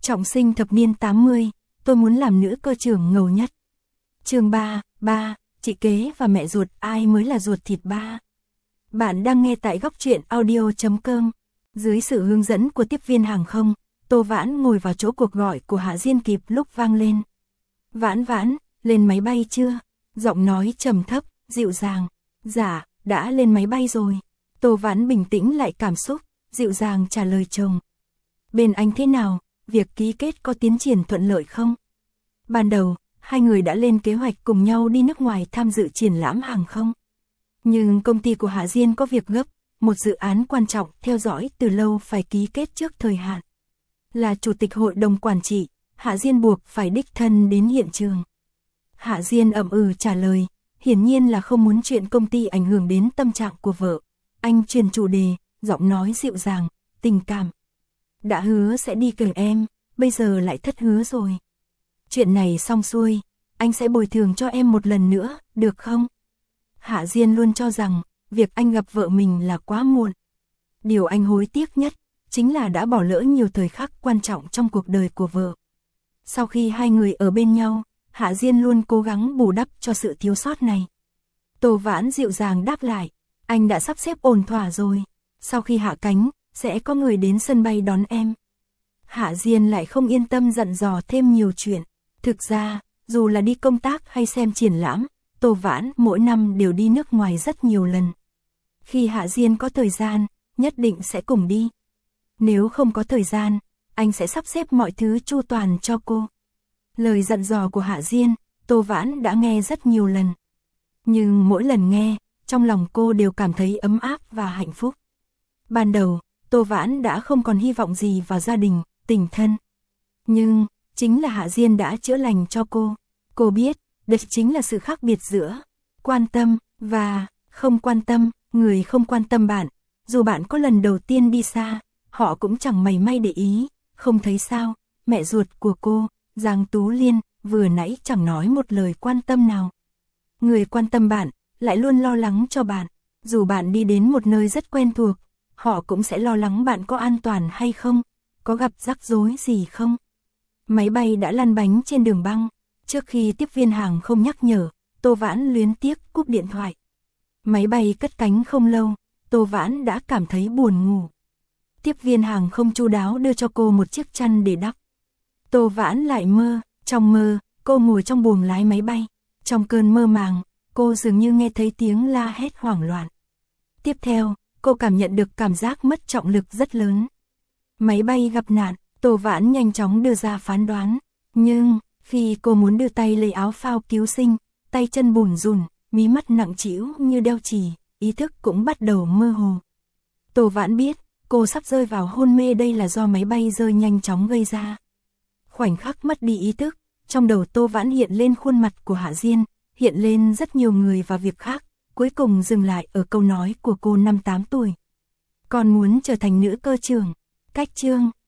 Trọng sinh thập niên 80, tôi muốn làm nữ cơ trưởng ngầu nhất. Chương 3, chị kế và mẹ ruột ai mới là ruột thịt ba. Bạn đang nghe tại góc truyện audio.com. Dưới sự hướng dẫn của tiếp viên hàng không, Tô Vãn ngồi vào chỗ cuộc gọi của Hạ Diên kịp lúc vang lên. Vãn Vãn, lên máy bay chưa? Giọng nói trầm thấp, dịu dàng. Dạ, đã lên máy bay rồi. Tô Vãn bình tĩnh lại cảm xúc, dịu dàng trả lời chồng. Bên anh thế nào, việc ký kết có tiến triển thuận lợi không? Ban đầu, hai người đã lên kế hoạch cùng nhau đi nước ngoài tham dự triển lãm hàng không. Nhưng công ty của Hạ Diên có việc gấp, một dự án quan trọng theo dõi từ lâu phải ký kết trước thời hạn. Là chủ tịch hội đồng quản trị, Hạ Diên buộc phải đích thân đến hiện trường. Hạ Diên ậm trả lời, hiển nhiên là không muốn chuyện công ty ảnh hưởng đến tâm trạng của vợ. Anh chuyển chủ đề, giọng nói dịu dàng, tình cảm. Đã hứa sẽ đi cùng em, bây giờ lại thất hứa rồi. Chuyện này xong xuôi, anh sẽ bồi thường cho em một lần nữa, được không? Hạ Diên luôn cho rằng, việc anh gặp vợ mình là quá muộn. Điều anh hối tiếc nhất, chính là đã bỏ lỡ nhiều thời khắc quan trọng trong cuộc đời của vợ. Sau khi hai người ở bên nhau, Hạ Diên luôn cố gắng bù đắp cho sự thiếu sót này. Tô Vãn dịu dàng đáp lại, anh đã sắp xếp ổn thỏa rồi. Sau khi hạ cánh, sẽ có người đến sân bay đón em. Hạ Diên lại không yên tâm dặn dò thêm nhiều chuyện. Thực ra, dù là đi công tác hay xem triển lãm, Tô Vãn mỗi năm đều đi nước ngoài rất nhiều lần. Khi Hạ Diên có thời gian, nhất định sẽ cùng đi. Nếu không có thời gian, anh sẽ sắp xếp mọi thứ chu toàn cho cô. Lời dặn dò của Hạ Diên, Tô Vãn đã nghe rất nhiều lần. Nhưng mỗi lần nghe, trong lòng cô đều cảm thấy ấm áp và hạnh phúc. Ban đầu, Tô Vãn đã không còn hy vọng gì vào gia đình, tình thân. Nhưng, chính là Hạ Diên đã chữa lành cho cô. Cô biết, đây chính là sự khác biệt giữa quan tâm và không quan tâm. Người không quan tâm bạn, dù bạn có lần đầu tiên đi xa, họ cũng chẳng mảy may để ý. Không thấy sao, mẹ ruột của cô, Giang Tú Liên, vừa nãy chẳng nói một lời quan tâm nào. Người quan tâm bạn, lại luôn lo lắng cho bạn. Dù bạn đi đến một nơi rất quen thuộc, họ cũng sẽ lo lắng bạn có an toàn hay không, có gặp rắc rối gì không. Máy bay đã lăn bánh trên đường băng. Trước khi tiếp viên hàng không nhắc nhở, Tô Vãn luyến tiếc cúp điện thoại. Máy bay cất cánh không lâu, Tô Vãn đã cảm thấy buồn ngủ. Tiếp viên hàng không chu đáo đưa cho cô một chiếc chăn để đắp. Tô Vãn lại mơ, trong mơ, cô ngồi trong buồng lái máy bay. Trong cơn mơ màng, cô dường như nghe thấy tiếng la hét hoảng loạn. Tiếp theo, cô cảm nhận được cảm giác mất trọng lực rất lớn. Máy bay gặp nạn, Tô Vãn nhanh chóng đưa ra phán đoán. Nhưng, khi cô muốn đưa tay lấy áo phao cứu sinh, tay chân bủn rủn, mí mắt nặng trĩu như đeo chì, ý thức cũng bắt đầu mơ hồ. Tô Vãn biết, cô sắp rơi vào hôn mê, đây là do máy bay rơi nhanh chóng gây ra. Khoảnh khắc mất đi ý thức, trong đầu Tô Vãn hiện lên khuôn mặt của Hạ Diên, hiện lên rất nhiều người và việc khác, cuối cùng dừng lại ở câu nói của cô năm 8 tuổi. Con muốn trở thành nữ cơ trưởng. Cách chương